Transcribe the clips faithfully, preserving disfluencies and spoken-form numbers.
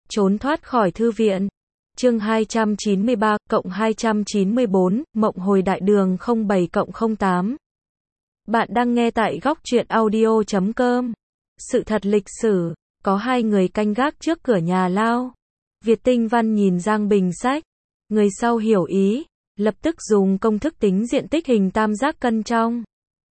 Trốn thoát khỏi thư viện. Chương hai trăm chín mươi ba cộng hai trăm chín mươi bốn, Mộng hồi đại đường không bảy cộng không tám. Bạn đang nghe tại góc truyện audio chấm com. Sự thật lịch sử, có hai người canh gác trước cửa nhà lao. Việt Tinh Văn nhìn Giang Bình sách. Người sau hiểu ý, lập tức dùng công thức tính diện tích hình tam giác cân trong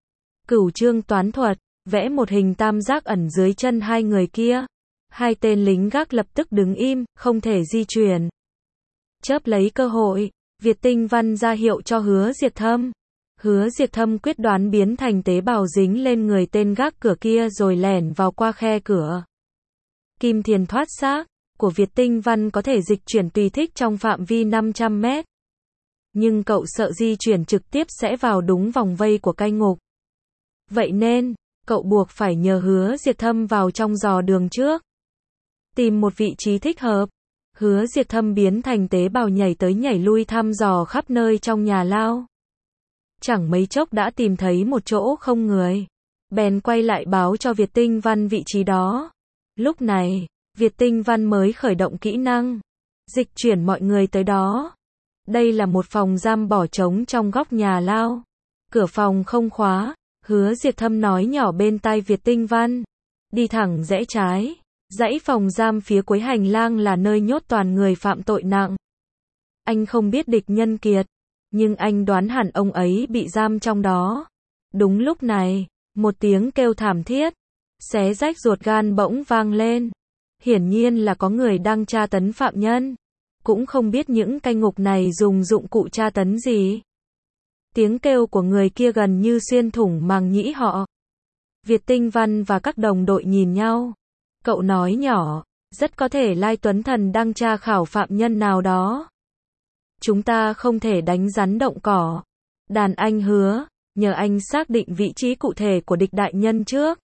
Cửu chương toán thuật, vẽ một hình tam giác ẩn dưới chân hai người kia. Hai tên lính gác lập tức đứng im, không thể di chuyển. Chớp lấy cơ hội, Việt Tinh Văn ra hiệu cho Hứa Diệt Thâm. Hứa Diệt Thâm quyết đoán biến thành tế bào dính lên người tên gác cửa kia rồi lẻn vào qua khe cửa. Kim thiền thoát xác của Việt Tinh Văn có thể dịch chuyển tùy thích trong phạm vi năm trăm mét. Nhưng cậu sợ di chuyển trực tiếp sẽ vào đúng vòng vây của cai ngục. Vậy nên, cậu buộc phải nhờ Hứa Diệt Thâm vào trong dò đường trước. Tìm một vị trí thích hợp. Hứa Diệt Thâm biến thành tế bào nhảy tới nhảy lui thăm dò khắp nơi trong nhà lao. Chẳng mấy chốc đã tìm thấy một chỗ không người. Bèn quay lại báo cho Việt Tinh Văn vị trí đó. Lúc này, Việt Tinh Văn mới khởi động kỹ năng dịch chuyển mọi người tới đó. Đây là một phòng giam bỏ trống trong góc nhà lao. Cửa phòng không khóa. Hứa Diệt Thâm nói nhỏ bên tai Việt Tinh Văn. Đi thẳng rẽ trái. Dãy phòng giam phía cuối hành lang là nơi nhốt toàn người phạm tội nặng. Anh không biết địch nhân Kiệt, nhưng anh đoán hẳn ông ấy bị giam trong đó. Đúng lúc này, một tiếng kêu thảm thiết, xé rách ruột gan bỗng vang lên. Hiển nhiên là có người đang tra tấn phạm nhân. Cũng không biết những cai ngục này dùng dụng cụ tra tấn gì. Tiếng kêu của người kia gần như xuyên thủng màng nhĩ họ. Việt Tinh Văn và các đồng đội nhìn nhau. Cậu nói nhỏ, rất có thể Lai Tuấn Thần đang tra khảo phạm nhân nào đó. Chúng ta không thể đánh rắn động cỏ. Đàn anh Hứa, nhờ anh xác định vị trí cụ thể của địch đại nhân trước.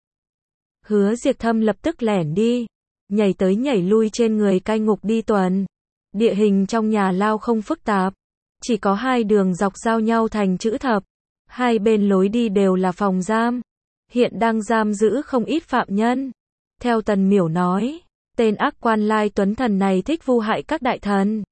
Hứa Diệt Thâm lập tức lẻn đi, nhảy tới nhảy lui trên người cai ngục đi tuần. Địa hình trong nhà lao không phức tạp, chỉ có hai đường dọc giao nhau thành chữ thập. Hai bên lối đi đều là phòng giam. Hiện đang giam giữ không ít phạm nhân. Theo Tần Miểu nói, tên ác quan Lai Tuấn Thần này thích vu hại các đại thần.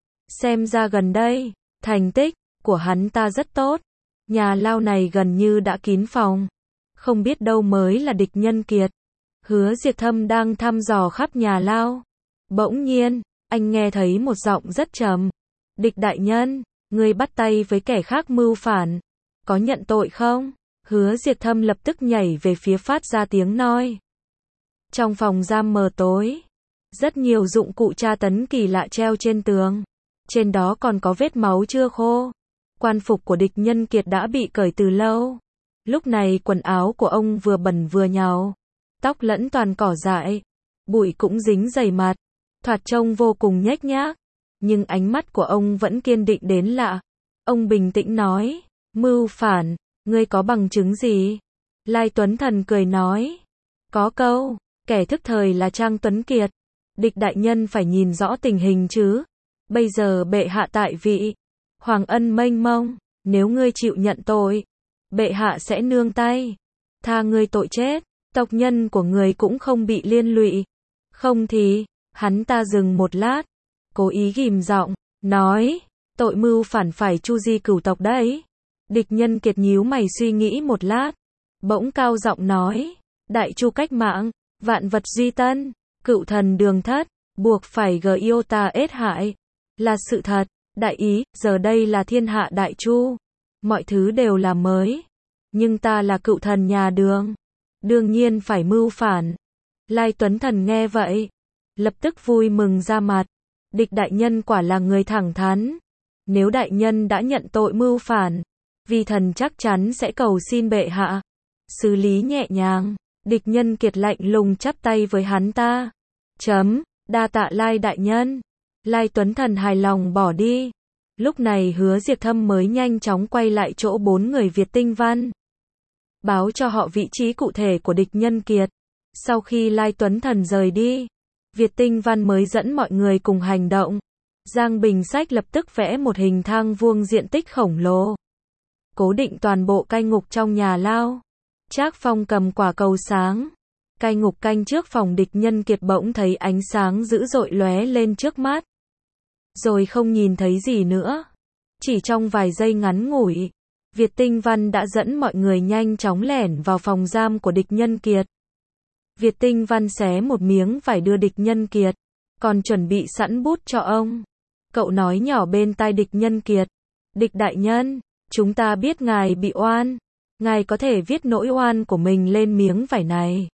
Xem ra gần đây, thành tích của hắn ta rất tốt. Nhà lao này gần như đã kín phòng. Không biết đâu mới là địch nhân Kiệt. Hứa Diệt Thâm đang thăm dò khắp nhà lao. Bỗng nhiên, anh nghe thấy một giọng rất trầm. Địch đại nhân, ngươi bắt tay với kẻ khác mưu phản. Có nhận tội không? Hứa Diệt Thâm lập tức nhảy về phía phát ra tiếng nói. Trong phòng giam mờ tối, rất nhiều dụng cụ tra tấn kỳ lạ treo trên tường. Trên đó còn có vết máu chưa khô. Quan phục của địch nhân Kiệt đã bị cởi từ lâu. Lúc này quần áo của ông vừa bẩn vừa nhàu. Tóc lẫn toàn cỏ dại. Bụi cũng dính đầy mặt. Thoạt trông vô cùng nhếch nhác. Nhưng ánh mắt của ông vẫn kiên định đến lạ. Ông bình tĩnh nói, mưu phản, ngươi có bằng chứng gì? Lai Tuấn Thần cười nói, có câu, kẻ thức thời là Trang Tuấn Kiệt. Địch đại nhân phải nhìn rõ tình hình chứ. Bây giờ bệ hạ tại vị. Hoàng ân mênh mông. Nếu ngươi chịu nhận tội, bệ hạ sẽ nương tay. Tha ngươi tội chết. Tộc nhân của ngươi cũng không bị liên lụy. Không thì, hắn ta dừng một lát. Cố ý ghim giọng, nói, tội mưu phản phải chu di cửu tộc đấy. Địch nhân Kiệt nhíu mày suy nghĩ một lát. Bỗng cao giọng nói, đại chu cách mạng. Vạn vật duy tân, cựu thần đường thất, buộc phải gờ yêu ta ết hại. Là sự thật, đại ý, giờ đây là thiên hạ đại chu. Mọi thứ đều là mới. Nhưng ta là cựu thần nhà đường. Đương nhiên phải mưu phản. Lai Tuấn Thần nghe vậy. Lập tức vui mừng ra mặt. Địch đại nhân quả là người thẳng thắn. Nếu đại nhân đã nhận tội mưu phản, vi thần chắc chắn sẽ cầu xin bệ hạ xử lý nhẹ nhàng. Địch nhân Kiệt lạnh lùng chắp tay với hắn ta. Chấm, đa tạ Lai đại nhân. Lai Tuấn Thần hài lòng bỏ đi. Lúc này Hứa Diệt Thâm mới nhanh chóng quay lại chỗ bốn người Việt Tinh Văn. Báo cho họ vị trí cụ thể của địch nhân Kiệt. Sau khi Lai Tuấn Thần rời đi, Việt Tinh Văn mới dẫn mọi người cùng hành động. Giang Bình Sách lập tức vẽ một hình thang vuông diện tích khổng lồ. Cố định toàn bộ cai ngục trong nhà lao. Trác Phong cầm quả cầu sáng. Cai ngục canh trước phòng địch nhân kiệt bỗng thấy ánh sáng dữ dội lóe lên trước mắt. Rồi không nhìn thấy gì nữa. Chỉ trong vài giây ngắn ngủi, Việt Tinh Văn đã dẫn mọi người nhanh chóng lẻn vào phòng giam của địch nhân kiệt. Việt Tinh Văn xé một miếng vải đưa địch nhân kiệt, còn chuẩn bị sẵn bút cho ông. Cậu nói nhỏ bên tai địch nhân kiệt. Địch đại nhân, chúng ta biết ngài bị oan. Ngài có thể viết nỗi oan của mình lên miếng vải này.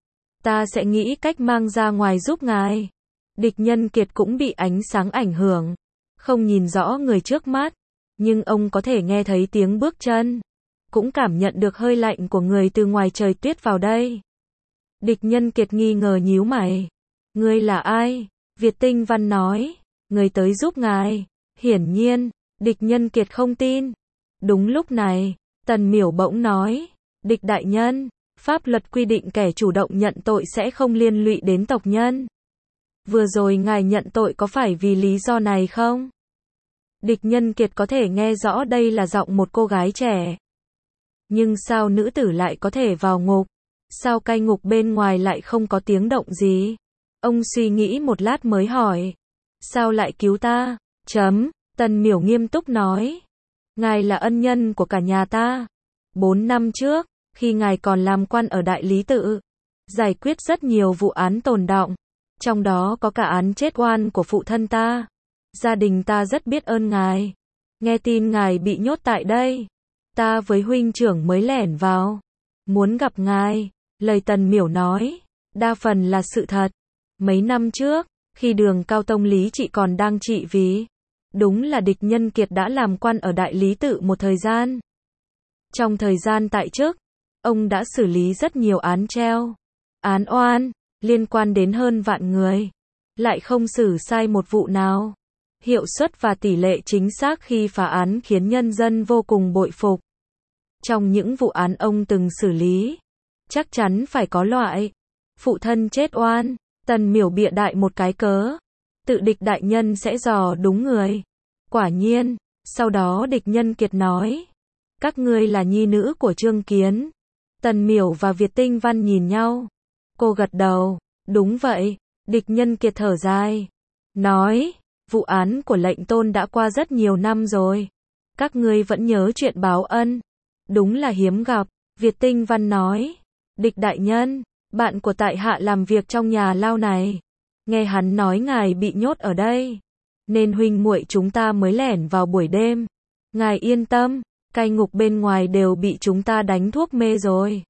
Ta sẽ nghĩ cách mang ra ngoài giúp ngài. Địch nhân kiệt cũng bị ánh sáng ảnh hưởng. Không nhìn rõ người trước mắt. Nhưng ông có thể nghe thấy tiếng bước chân. Cũng cảm nhận được hơi lạnh của người từ ngoài trời tuyết vào đây. Địch nhân kiệt nghi ngờ nhíu mày. Ngươi là ai? Việt Tinh Văn nói. Người tới giúp ngài. Hiển nhiên, địch nhân kiệt không tin. Đúng lúc này, Tần Miểu bỗng nói. Địch đại nhân, pháp luật quy định kẻ chủ động nhận tội sẽ không liên lụy đến tộc nhân. Vừa rồi ngài nhận tội có phải vì lý do này không? Địch nhân kiệt có thể nghe rõ đây là giọng một cô gái trẻ. Nhưng sao nữ tử lại có thể vào ngục? Sao cai ngục bên ngoài lại không có tiếng động gì? Ông suy nghĩ một lát mới hỏi. Sao lại cứu ta? Chấm, Tần Miểu nghiêm túc nói. Ngài là ân nhân của cả nhà ta. Bốn năm trước, khi ngài còn làm quan ở Đại Lý Tự, giải quyết rất nhiều vụ án tồn đọng. Trong đó có cả án chết oan của phụ thân ta. Gia đình ta rất biết ơn ngài. Nghe tin ngài bị nhốt tại đây, ta với huynh trưởng mới lẻn vào. Muốn gặp ngài. Lời Tần Miểu nói, đa phần là sự thật. Mấy năm trước, khi Đường Cao Tông Lý Trị còn đang trị vì, đúng là địch nhân kiệt đã làm quan ở Đại Lý Tự một thời gian. Trong thời gian tại chức, ông đã xử lý rất nhiều án treo, án oan, liên quan đến hơn vạn người. Lại không xử sai một vụ nào. Hiệu suất và tỷ lệ chính xác khi phá án khiến nhân dân vô cùng bội phục. Trong những vụ án ông từng xử lý, chắc chắn phải có loại phụ thân chết oan. Tần Miểu bịa đại một cái cớ. Tự địch đại nhân sẽ dò đúng người. Quả nhiên, sau đó địch nhân kiệt nói. Các ngươi là nhi nữ của Trương Kiến. Tần Miểu và Việt Tinh Văn nhìn nhau. Cô gật đầu. Đúng vậy. Địch nhân kiệt thở dài. Nói, vụ án của lệnh tôn đã qua rất nhiều năm rồi. Các ngươi vẫn nhớ chuyện báo ân. Đúng là hiếm gặp. Việt Tinh Văn nói. Địch đại nhân, bạn của tại hạ làm việc trong nhà lao này. Nghe hắn nói ngài bị nhốt ở đây, nên huynh muội chúng ta mới lẻn vào buổi đêm. Ngài yên tâm, cai ngục bên ngoài đều bị chúng ta đánh thuốc mê rồi.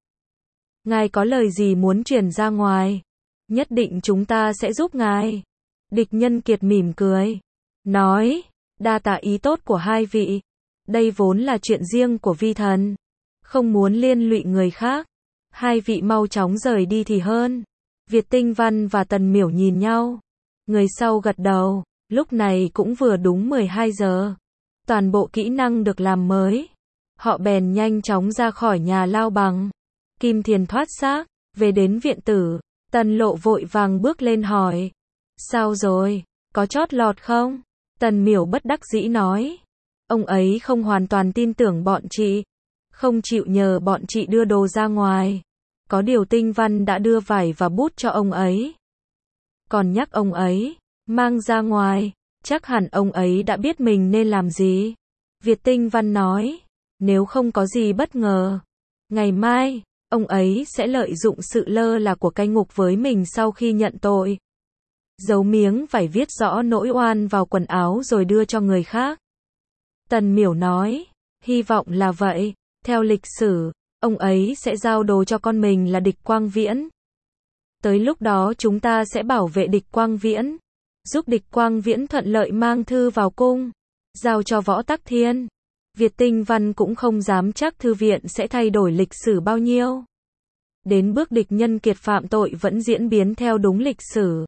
Ngài có lời gì muốn truyền ra ngoài, nhất định chúng ta sẽ giúp ngài. Địch nhân kiệt mỉm cười, nói, đa tạ ý tốt của hai vị. Đây vốn là chuyện riêng của vi thần, không muốn liên lụy người khác. Hai vị mau chóng rời đi thì hơn. Việt Tinh Văn và Tần Miểu nhìn nhau. Người sau gật đầu. Lúc này cũng vừa đúng mười hai giờ. Toàn bộ kỹ năng được làm mới. Họ bèn nhanh chóng ra khỏi nhà lao bằng. Kim Thiền thoát xác, về đến viện tử. Tần Lộ vội vàng bước lên hỏi. Sao rồi? Có chót lọt không? Tần Miểu bất đắc dĩ nói. Ông ấy không hoàn toàn tin tưởng bọn chị. Không chịu nhờ bọn chị đưa đồ ra ngoài. Có điều Tinh Văn đã đưa vải và bút cho ông ấy. Còn nhắc ông ấy mang ra ngoài, chắc hẳn ông ấy đã biết mình nên làm gì. Việt Tinh Văn nói, nếu không có gì bất ngờ, ngày mai, ông ấy sẽ lợi dụng sự lơ là của cai ngục với mình sau khi nhận tội. Giấu miếng vải viết rõ nỗi oan vào quần áo rồi đưa cho người khác. Tần Miểu nói, hy vọng là vậy. Theo lịch sử, ông ấy sẽ giao đồ cho con mình là Địch Quang Viễn. Tới lúc đó chúng ta sẽ bảo vệ Địch Quang Viễn, giúp Địch Quang Viễn thuận lợi mang thư vào cung, giao cho Võ Tắc Thiên. Việt Tinh Văn cũng không dám chắc thư viện sẽ thay đổi lịch sử bao nhiêu. Đến bước địch nhân kiệt phạm tội vẫn diễn biến theo đúng lịch sử.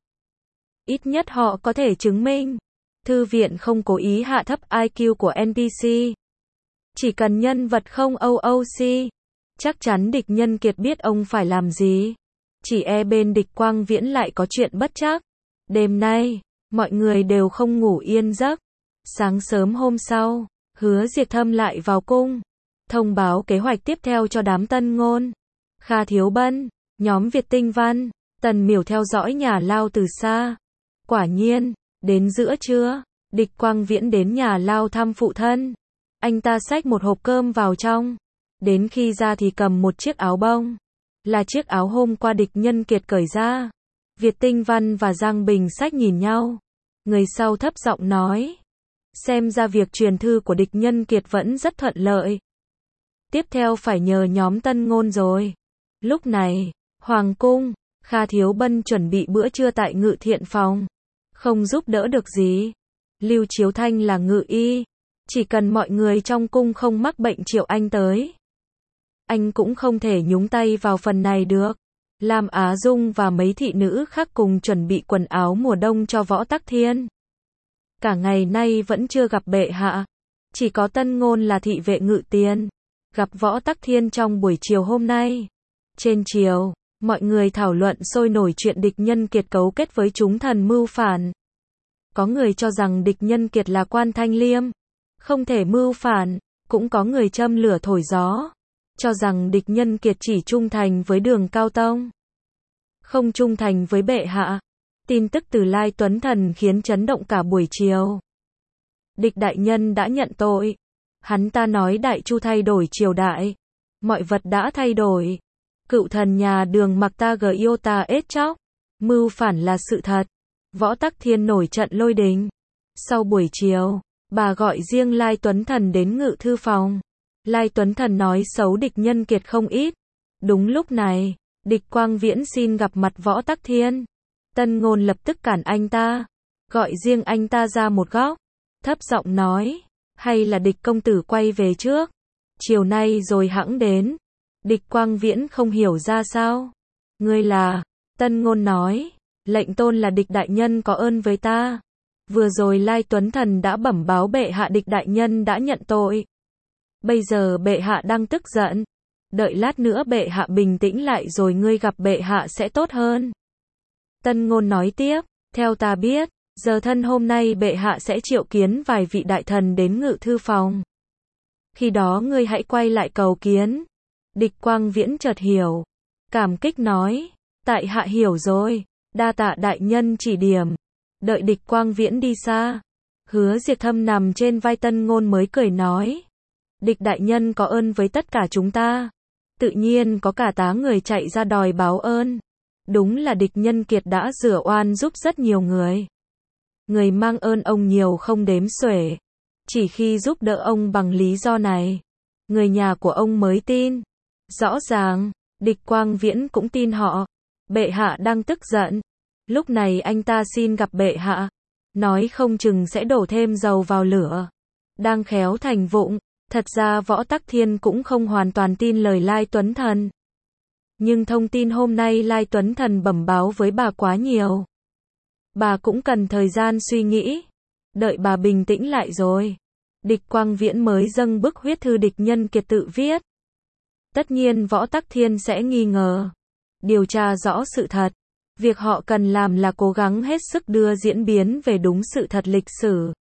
Ít nhất họ có thể chứng minh, thư viện không cố ý hạ thấp i kiu của en pê xê. Chỉ cần nhân vật không o o xê, chắc chắn địch nhân kiệt biết ông phải làm gì. Chỉ e bên Địch Quang Viễn lại có chuyện bất trắc. Đêm nay, mọi người đều không ngủ yên giấc. Sáng sớm hôm sau, Hứa Diệt Thâm lại vào cung, thông báo kế hoạch tiếp theo cho đám tân ngôn. Kha Thiếu Bân, Nhóm Việt Tinh Văn, Tần Miểu theo dõi nhà lao từ xa. Quả nhiên, đến giữa trưa, Địch Quang Viễn đến nhà lao thăm phụ thân. Anh ta xách một hộp cơm vào trong. Đến khi ra thì cầm một chiếc áo bông. Là chiếc áo hôm qua Địch Nhân Kiệt cởi ra. Việt Tinh Văn và Giang Bình Sách nhìn nhau. Người sau thấp giọng nói. Xem ra việc truyền thư của Địch Nhân Kiệt vẫn rất thuận lợi. Tiếp theo phải nhờ nhóm Tân Ngôn rồi. Lúc này, Hoàng cung, Kha Thiếu Bân chuẩn bị bữa trưa tại ngự thiện phòng. Không giúp đỡ được gì. Lưu Chiếu Thanh là ngự y. Chỉ cần mọi người trong cung không mắc bệnh triệu anh tới. Anh cũng không thể nhúng tay vào phần này được. Lam Á Dung và mấy thị nữ khác cùng chuẩn bị quần áo mùa đông cho Võ Tắc Thiên. Cả ngày nay vẫn chưa gặp bệ hạ. Chỉ có Tân Ngôn là thị vệ ngự tiền. Gặp Võ Tắc Thiên trong buổi chiều hôm nay. Trên chiều, mọi người thảo luận sôi nổi chuyện Địch Nhân Kiệt cấu kết với chúng thần mưu phản. Có người cho rằng Địch Nhân Kiệt là quan thanh liêm, không thể mưu phản. Cũng có người châm lửa thổi gió, cho rằng Địch Nhân Kiệt chỉ trung thành với Đường Cao Tông, không trung thành với bệ hạ. Tin tức từ Lai Tuấn Thần khiến chấn động cả buổi chiều. Địch đại nhân đã nhận tội. Hắn ta nói Đại Chu thay đổi triều đại. Mọi vật đã thay đổi. Cựu thần nhà Đường mặc ta gờ yêu ta ết chóc. Mưu phản là sự thật. Võ Tắc Thiên nổi trận lôi đình. Sau buổi chiều, bà gọi riêng Lai Tuấn Thần đến ngự thư phòng. Lai Tuấn Thần nói xấu Địch Nhân Kiệt không ít. Đúng lúc này, Địch Quang Viễn xin gặp mặt Võ Tắc Thiên. Tân Ngôn lập tức cản anh ta, gọi riêng anh ta ra một góc, thấp giọng nói, hay là Địch công tử quay về trước, chiều nay rồi hẵng đến. Địch Quang Viễn không hiểu ra sao. Ngươi là? Tân Ngôn nói, lệnh tôn là Địch đại nhân có ơn với ta. Vừa rồi Lai Tuấn Thần đã bẩm báo bệ hạ Địch đại nhân đã nhận tội. Bây giờ bệ hạ đang tức giận. Đợi lát nữa bệ hạ bình tĩnh lại rồi ngươi gặp bệ hạ sẽ tốt hơn. Tân Ngôn nói tiếp, theo ta biết, giờ thân hôm nay bệ hạ sẽ triệu kiến vài vị đại thần đến ngự thư phòng. Khi đó ngươi hãy quay lại cầu kiến. Địch Quang Viễn chợt hiểu, cảm kích nói, tại hạ hiểu rồi, đa tạ đại nhân chỉ điểm. Đợi Địch Quang Viễn đi xa, Hứa Diệt Thâm nằm trên vai Tân Ngôn mới cười nói, Địch đại nhân có ơn với tất cả chúng ta. Tự nhiên có cả tá người chạy ra đòi báo ơn. Đúng là Địch Nhân Kiệt đã rửa oan giúp rất nhiều người. Người mang ơn ông nhiều không đếm xuể. Chỉ khi giúp đỡ ông bằng lý do này, người nhà của ông mới tin. Rõ ràng, Địch Quang Viễn cũng tin họ. Bệ hạ đang tức giận. Lúc này anh ta xin gặp bệ hạ. Nói không chừng sẽ đổ thêm dầu vào lửa. Đang khéo thành vụng. Thật ra Võ Tắc Thiên cũng không hoàn toàn tin lời Lai Tuấn Thần. Nhưng thông tin hôm nay Lai Tuấn Thần bẩm báo với bà quá nhiều. Bà cũng cần thời gian suy nghĩ. Đợi bà bình tĩnh lại rồi. Địch Quang Viễn mới dâng bức huyết thư Địch Nhân Kiệt tự viết. Tất nhiên Võ Tắc Thiên sẽ nghi ngờ. Điều tra rõ sự thật. Việc họ cần làm là cố gắng hết sức đưa diễn biến về đúng sự thật lịch sử.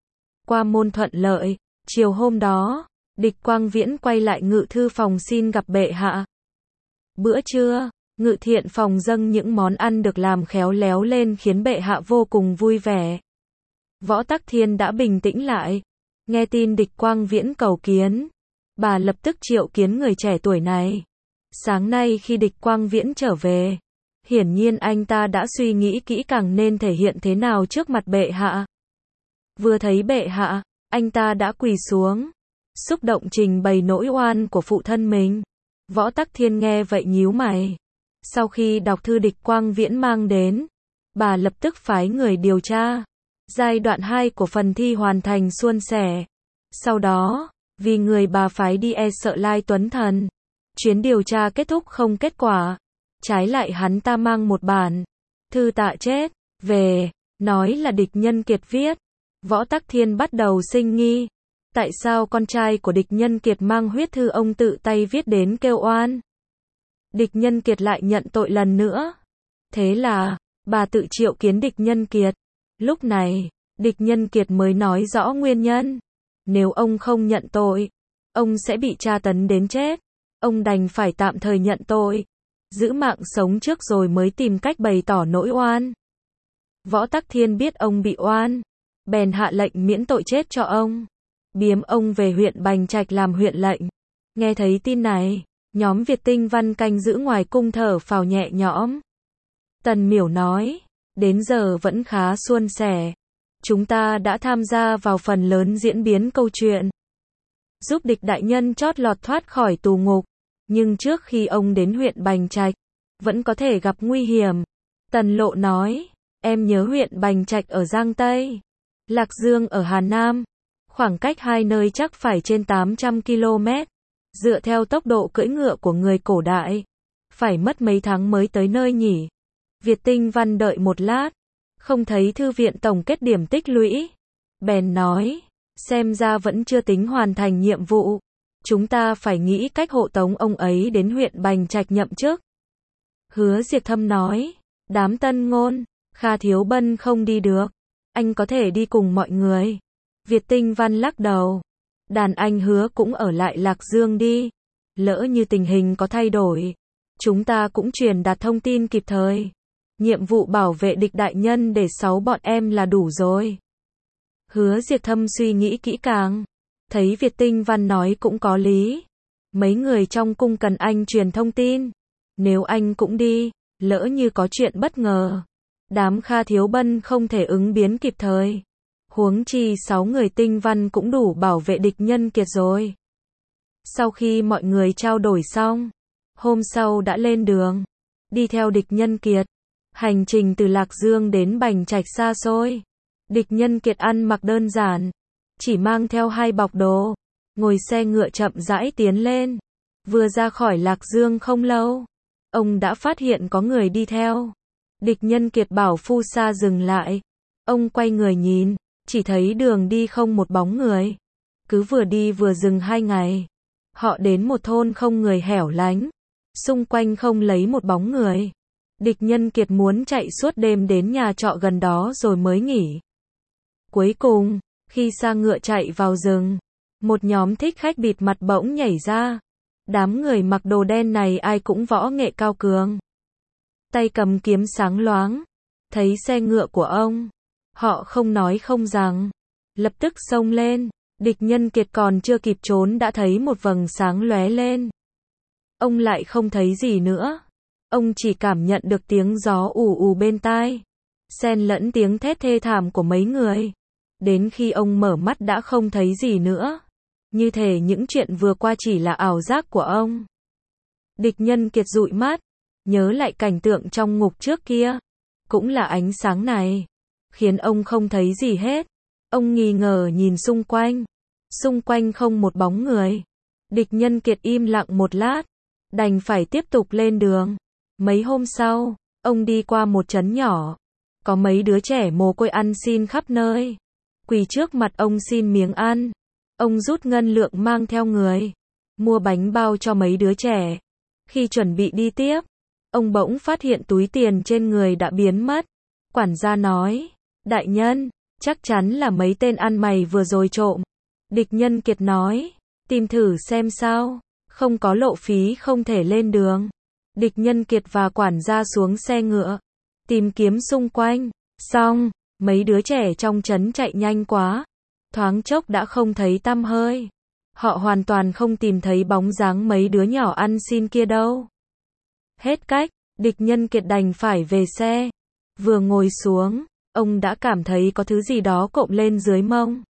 Qua môn thuận lợi. Chiều hôm đó, Địch Quang Viễn quay lại ngự thư phòng xin gặp bệ hạ. Bữa trưa, ngự thiện phòng dâng những món ăn được làm khéo léo lên khiến bệ hạ vô cùng vui vẻ. Võ Tắc Thiên đã bình tĩnh lại. Nghe tin Địch Quang Viễn cầu kiến, bà lập tức triệu kiến người trẻ tuổi này. Sáng nay khi Địch Quang Viễn trở về, hiển nhiên anh ta đã suy nghĩ kỹ càng nên thể hiện thế nào trước mặt bệ hạ. Vừa thấy bệ hạ, anh ta đã quỳ xuống, xúc động trình bày nỗi oan của phụ thân mình. Võ Tắc Thiên nghe vậy nhíu mày. Sau khi đọc thư Địch Quang Viễn mang đến, bà lập tức phái người điều tra. Giai đoạn hai của phần thi hoàn thành suôn sẻ. Sau đó, vì người bà phái đi e sợ Lai Tuấn Thần, chuyến điều tra kết thúc không kết quả. Trái lại hắn ta mang một bản thư tạ chết về, nói là Địch Nhân Kiệt viết. Võ Tắc Thiên bắt đầu sinh nghi. Tại sao con trai của Địch Nhân Kiệt mang huyết thư ông tự tay viết đến kêu oan? Địch Nhân Kiệt lại nhận tội lần nữa. Thế là, bà tự triệu kiến Địch Nhân Kiệt. Lúc này, Địch Nhân Kiệt mới nói rõ nguyên nhân. Nếu ông không nhận tội, ông sẽ bị tra tấn đến chết. Ông đành phải tạm thời nhận tội. giữ mạng sống trước rồi mới tìm cách bày tỏ nỗi oan. Võ Tắc Thiên biết ông bị oan, bèn hạ lệnh miễn tội chết cho ông, biếm ông về huyện Bành Trạch làm huyện lệnh. Nghe thấy tin này, nhóm Việt Tinh Văn canh giữ ngoài cung thở phào nhẹ nhõm. Tần Miểu nói, đến giờ vẫn khá suôn sẻ. Chúng ta đã tham gia vào phần lớn diễn biến câu chuyện, giúp địch đại nhân chót lọt thoát khỏi tù ngục. Nhưng trước khi ông đến huyện Bành Trạch, vẫn có thể gặp nguy hiểm. Tần Lộ nói, em nhớ huyện Bành Trạch ở Giang Tây, Lạc Dương ở Hà Nam. Khoảng cách hai nơi chắc phải trên tám trăm ki lô mét. Dựa theo tốc độ cưỡi ngựa của người cổ đại, phải mất mấy tháng mới tới nơi nhỉ? Việt Tinh Văn đợi một lát, không thấy thư viện tổng kết điểm tích lũy. Bèn nói, xem ra vẫn chưa tính hoàn thành nhiệm vụ. Chúng ta phải nghĩ cách hộ tống ông ấy đến huyện Bành Trạch nhậm chức. Hứa Diệt Thâm nói, đám Tân Ngôn, Kha Thiếu Bân không đi được. Anh có thể đi cùng mọi người. Việt Tinh Văn lắc đầu. Đàn anh Hứa cũng ở lại Lạc Dương đi. Lỡ như tình hình có thay đổi, chúng ta cũng truyền đạt thông tin kịp thời. Nhiệm vụ bảo vệ địch đại nhân để sáu bọn em là đủ rồi. Hứa Diệt Thâm suy nghĩ kỹ càng, thấy Việt Tinh Văn nói cũng có lý. Mấy người trong cung cần anh truyền thông tin. Nếu anh cũng đi, lỡ như có chuyện bất ngờ, đám Kha Thiếu Bân không thể ứng biến kịp thời. Huống chi sáu người Tinh Văn cũng đủ bảo vệ địch nhân kiệt rồi. Sau khi mọi người trao đổi xong, hôm sau đã lên đường, đi theo địch nhân kiệt. Hành trình từ Lạc Dương đến Bành Trạch xa xôi. Địch nhân kiệt ăn mặc đơn giản, chỉ mang theo hai bọc đồ, ngồi xe ngựa chậm rãi tiến lên. Vừa ra khỏi Lạc Dương không lâu, ông đã phát hiện có người đi theo. Địch nhân kiệt bảo phu xa dừng lại. Ông quay người nhìn, chỉ thấy đường đi không một bóng người. Cứ vừa đi vừa dừng hai ngày, họ đến một thôn không người hẻo lánh, xung quanh không lấy một bóng người. Địch nhân kiệt muốn chạy suốt đêm đến nhà trọ gần đó rồi mới nghỉ. Cuối cùng, khi xa ngựa chạy vào rừng, một nhóm thích khách bịt mặt bỗng nhảy ra. Đám người mặc đồ đen này ai cũng võ nghệ cao cường, tay cầm kiếm sáng loáng. Thấy xe ngựa của ông, họ không nói không rằng, lập tức xông lên. Địch nhân kiệt còn chưa kịp trốn đã thấy một vầng sáng lóe lên. Ông lại không thấy gì nữa. Ông chỉ cảm nhận được tiếng gió ù ù bên tai, xen lẫn tiếng thét thê thảm của mấy người. Đến khi ông mở mắt đã không thấy gì nữa. Như thể những chuyện vừa qua chỉ là ảo giác của ông. Địch nhân kiệt dụi mắt, nhớ lại cảnh tượng trong ngục trước kia. Cũng là ánh sáng này, khiến ông không thấy gì hết. Ông nghi ngờ nhìn xung quanh. Xung quanh không một bóng người. Địch nhân kiệt im lặng một lát, đành phải tiếp tục lên đường. Mấy hôm sau, ông đi qua một trấn nhỏ. Có mấy đứa trẻ mồ côi ăn xin khắp nơi. Quỳ trước mặt ông xin miếng ăn. Ông rút ngân lượng mang theo người, mua bánh bao cho mấy đứa trẻ. Khi chuẩn bị đi tiếp, ông bỗng phát hiện túi tiền trên người đã biến mất. Quản gia nói, đại nhân, chắc chắn là mấy tên ăn mày vừa rồi trộm. Địch nhân kiệt nói, tìm thử xem sao, không có lộ phí không thể lên đường. Địch nhân kiệt và quản gia xuống xe ngựa, tìm kiếm xung quanh. Xong, mấy đứa trẻ trong trấn chạy nhanh quá, thoáng chốc đã không thấy tăm hơi. Họ hoàn toàn không tìm thấy bóng dáng mấy đứa nhỏ ăn xin kia đâu. Hết cách, địch nhân kiệt đành phải về xe. Vừa ngồi xuống, ông đã cảm thấy có thứ gì đó cộm lên dưới mông.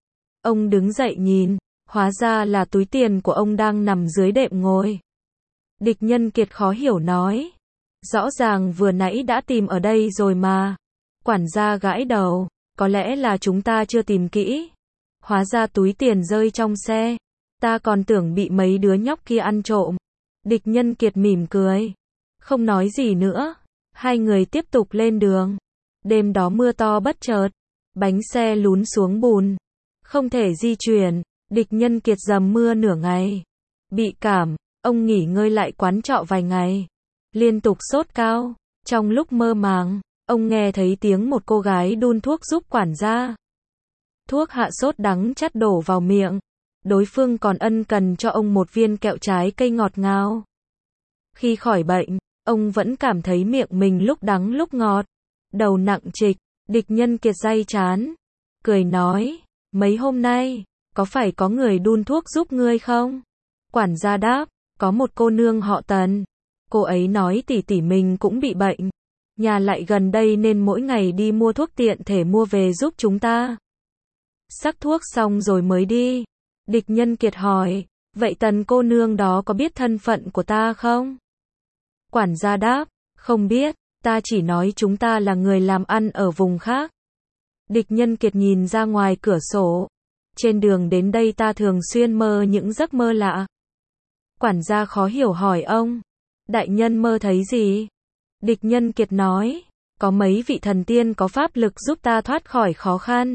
Ông đứng dậy nhìn, hóa ra là túi tiền của ông đang nằm dưới đệm ngồi. Địch nhân kiệt khó hiểu nói, rõ ràng vừa nãy đã tìm ở đây rồi mà. Quản gia gãi đầu, có lẽ là chúng ta chưa tìm kỹ. Hóa ra túi tiền rơi trong xe, ta còn tưởng bị mấy đứa nhóc kia ăn trộm. Địch nhân kiệt mỉm cười, không nói gì nữa. Hai người tiếp tục lên đường. Đêm đó mưa to bất chợt, bánh xe lún xuống bùn, không thể di chuyển. Địch nhân kiệt dầm mưa nửa ngày, bị cảm. Ông nghỉ ngơi lại quán trọ vài ngày, liên tục sốt cao. Trong lúc mơ màng, ông nghe thấy tiếng một cô gái đun thuốc giúp quản gia. Thuốc hạ sốt đắng chát đổ vào miệng. Đối phương còn ân cần cho ông một viên kẹo trái cây ngọt ngào. Khi khỏi bệnh, ông vẫn cảm thấy miệng mình lúc đắng lúc ngọt, đầu nặng trịch. Địch Nhân Kiệt day chán, cười nói, mấy hôm nay, có phải có người đun thuốc giúp ngươi không? Quản gia đáp, có một cô nương họ Tần. Cô ấy nói tỷ tỷ mình cũng bị bệnh. Nhà lại gần đây nên mỗi ngày đi mua thuốc tiện thể mua về giúp chúng ta. Sắc thuốc xong rồi mới đi. Địch Nhân Kiệt hỏi, vậy Tần cô nương đó có biết thân phận của ta không? Quản gia đáp, không biết, ta chỉ nói chúng ta là người làm ăn ở vùng khác. Địch Nhân Kiệt nhìn ra ngoài cửa sổ. Trên đường đến đây ta thường xuyên mơ những giấc mơ lạ. Quản gia khó hiểu hỏi ông, đại nhân mơ thấy gì? Địch Nhân Kiệt nói, có mấy vị thần tiên có pháp lực giúp ta thoát khỏi khó khăn.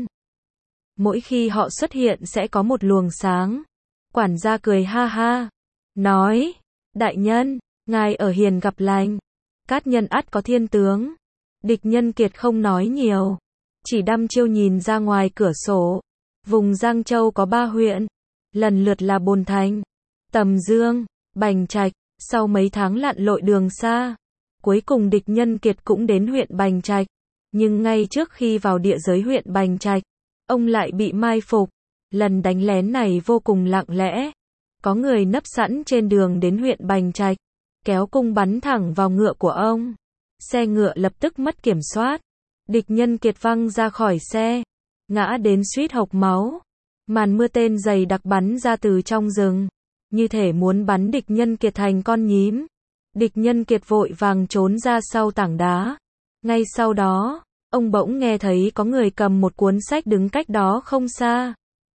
Mỗi khi họ xuất hiện sẽ có một luồng sáng. Quản gia cười ha ha, nói, đại nhân, ngài ở hiền gặp lành. Cát nhân ắt có thiên tướng. Địch Nhân Kiệt không nói nhiều, chỉ đăm chiêu nhìn ra ngoài cửa sổ. Vùng Giang Châu có ba huyện, lần lượt là Bồn Thành, Tầm Dương, Bành Trạch. Sau mấy tháng lặn lội đường xa, cuối cùng Địch Nhân Kiệt cũng đến huyện Bành Trạch. Nhưng ngay trước khi vào địa giới huyện Bành Trạch, ông lại bị mai phục. Lần đánh lén này vô cùng lặng lẽ. Có người nấp sẵn trên đường đến huyện Bành Trạch, kéo cung bắn thẳng vào ngựa của ông. Xe ngựa lập tức mất kiểm soát. Địch Nhân Kiệt văng ra khỏi xe, ngã đến suýt hộc máu. Màn mưa tên dày đặc bắn ra từ trong rừng, như thể muốn bắn Địch Nhân Kiệt thành con nhím. Địch Nhân Kiệt vội vàng trốn ra sau tảng đá. Ngay sau đó, ông bỗng nghe thấy có người cầm một cuốn sách đứng cách đó không xa.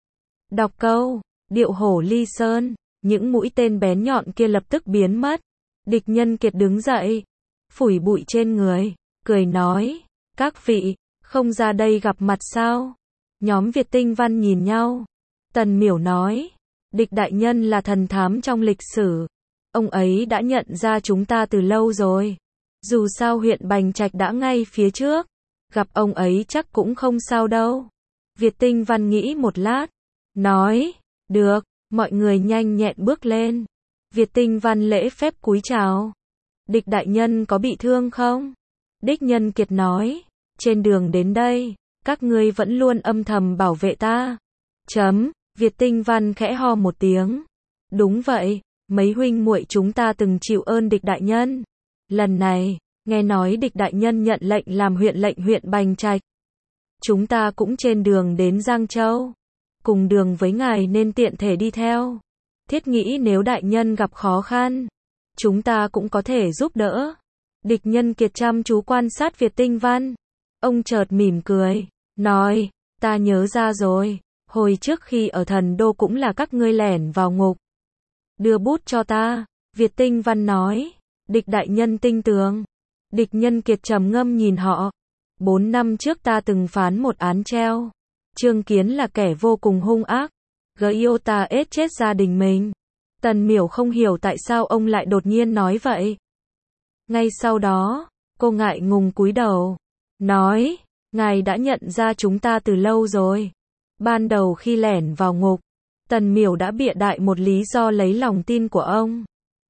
Đọc câu, Điệu Hổ Ly Sơn, những mũi tên bén nhọn kia lập tức biến mất. Địch Nhân Kiệt đứng dậy, phủi bụi trên người, cười nói, các vị, không ra đây gặp mặt sao? Nhóm Việt Tinh Văn nhìn nhau. Tần Miểu nói, Địch đại nhân là thần thám trong lịch sử. Ông ấy đã nhận ra chúng ta từ lâu rồi. Dù sao huyện Bành Trạch đã ngay phía trước, gặp ông ấy chắc cũng không sao đâu. Việt Tinh Văn nghĩ một lát, nói, được, mọi người nhanh nhẹn bước lên. Việt Tinh Văn lễ phép cúi chào. Địch đại nhân có bị thương không? Địch Nhân Kiệt nói, trên đường đến đây, các ngươi vẫn luôn âm thầm bảo vệ ta. Chấm, Việt Tinh Văn khẽ ho một tiếng. Đúng vậy, mấy huynh muội chúng ta từng chịu ơn Địch đại nhân. Lần này, nghe nói Địch đại nhân nhận lệnh làm huyện lệnh huyện Bành Trạch. Chúng ta cũng trên đường đến Giang Châu, cùng đường với ngài nên tiện thể đi theo. Thiết nghĩ nếu đại nhân gặp khó khăn, chúng ta cũng có thể giúp đỡ. Địch Nhân Kiệt chăm chú quan sát Việt Tinh Văn. Ông chợt mỉm cười, nói, ta nhớ ra rồi, hồi trước khi ở thần đô cũng là các ngươi lẻn vào ngục. Đưa bút cho ta. Việt Tinh Văn nói, Địch đại nhân tinh tường. Địch Nhân Kiệt trầm ngâm nhìn họ. Bốn năm trước ta từng phán một án treo. Trương Kiến là kẻ vô cùng hung ác, gây yêu ta ết chết gia đình mình. Tần Miểu không hiểu tại sao ông lại đột nhiên nói vậy. Ngay sau đó, cô ngại ngùng cúi đầu, nói, ngài đã nhận ra chúng ta từ lâu rồi. Ban đầu khi lẻn vào ngục, Tần Miểu đã bịa đại một lý do lấy lòng tin của ông.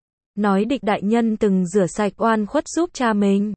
Nói Địch đại nhân từng rửa sạch oan khuất giúp cha mình.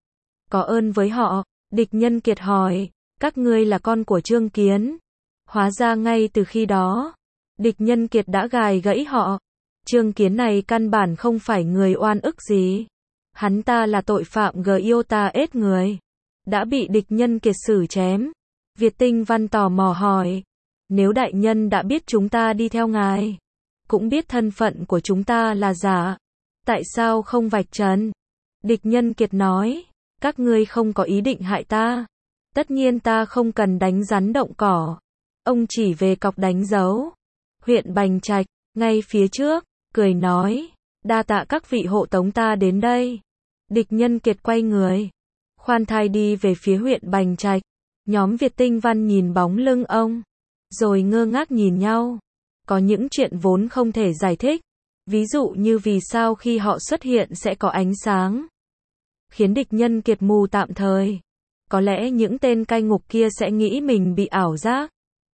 Có ơn với họ. Địch Nhân Kiệt hỏi, các ngươi là con của Trương Kiến. Hóa ra ngay từ khi đó, Địch Nhân Kiệt đã gài gẫy họ. Trương Kiến này căn bản không phải người oan ức gì. Hắn ta là tội phạm gây yêu ta ết người, đã bị Địch Nhân Kiệt xử chém. Việt Tinh Văn tò mò hỏi, nếu đại nhân đã biết chúng ta đi theo ngài, cũng biết thân phận của chúng ta là giả, tại sao không vạch trần? Địch Nhân Kiệt nói, các ngươi không có ý định hại ta. Tất nhiên ta không cần đánh rắn động cỏ. Ông chỉ về cọc đánh dấu. Huyện Bành Trạch, ngay phía trước, cười nói, đa tạ các vị hộ tống ta đến đây. Địch Nhân Kiệt quay người, khoan thai đi về phía huyện Bành Trạch. Nhóm Việt Tinh Văn nhìn bóng lưng ông, rồi ngơ ngác nhìn nhau. Có những chuyện vốn không thể giải thích, ví dụ như vì sao khi họ xuất hiện sẽ có ánh sáng, khiến Địch Nhân Kiệt mù tạm thời. Có lẽ những tên cai ngục kia sẽ nghĩ mình bị ảo giác.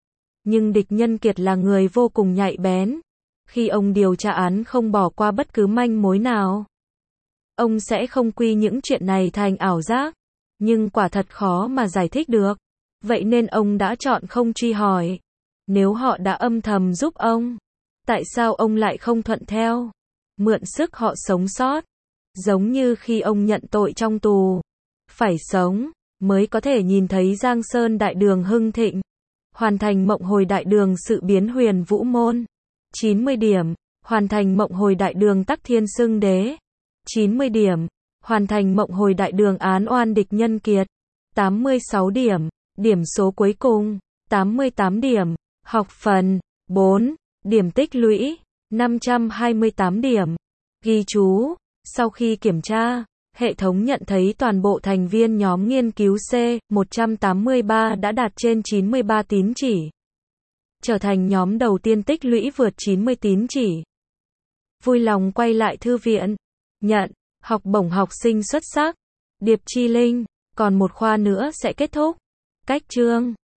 Nhưng Địch Nhân Kiệt là người vô cùng nhạy bén. Khi ông điều tra án không bỏ qua bất cứ manh mối nào. ông sẽ không quy những chuyện này thành ảo giác. Nhưng quả thật khó mà giải thích được. Vậy nên ông đã chọn không truy hỏi. Nếu họ đã âm thầm giúp ông, tại sao ông lại không thuận theo? Mượn sức họ sống sót. Giống như khi ông nhận tội trong tù. Phải sống, mới có thể nhìn thấy Giang Sơn đại đường hưng thịnh. Hoàn thành mộng hồi đại đường sự biến huyền vũ môn. chín mươi điểm. Hoàn thành mộng hồi đại đường tắc thiên xưng đế. chín mươi điểm. Hoàn thành mộng hồi đại đường án oan địch nhân kiệt. tám mươi sáu điểm. Điểm số cuối cùng. tám mươi tám điểm. Học phần. bốn. Điểm tích lũy. năm trăm hai mươi tám điểm. Ghi chú. Sau khi kiểm tra, hệ thống nhận thấy toàn bộ thành viên nhóm nghiên cứu C một trăm tám mươi ba đã đạt trên chín mươi ba tín chỉ. Trở thành nhóm đầu tiên tích lũy vượt chín mươi tín chỉ. Vui lòng quay lại thư viện. Nhận. Học bổng học sinh xuất sắc. Điệp Chi Linh. Còn một khoa nữa sẽ kết thúc. Cách chương.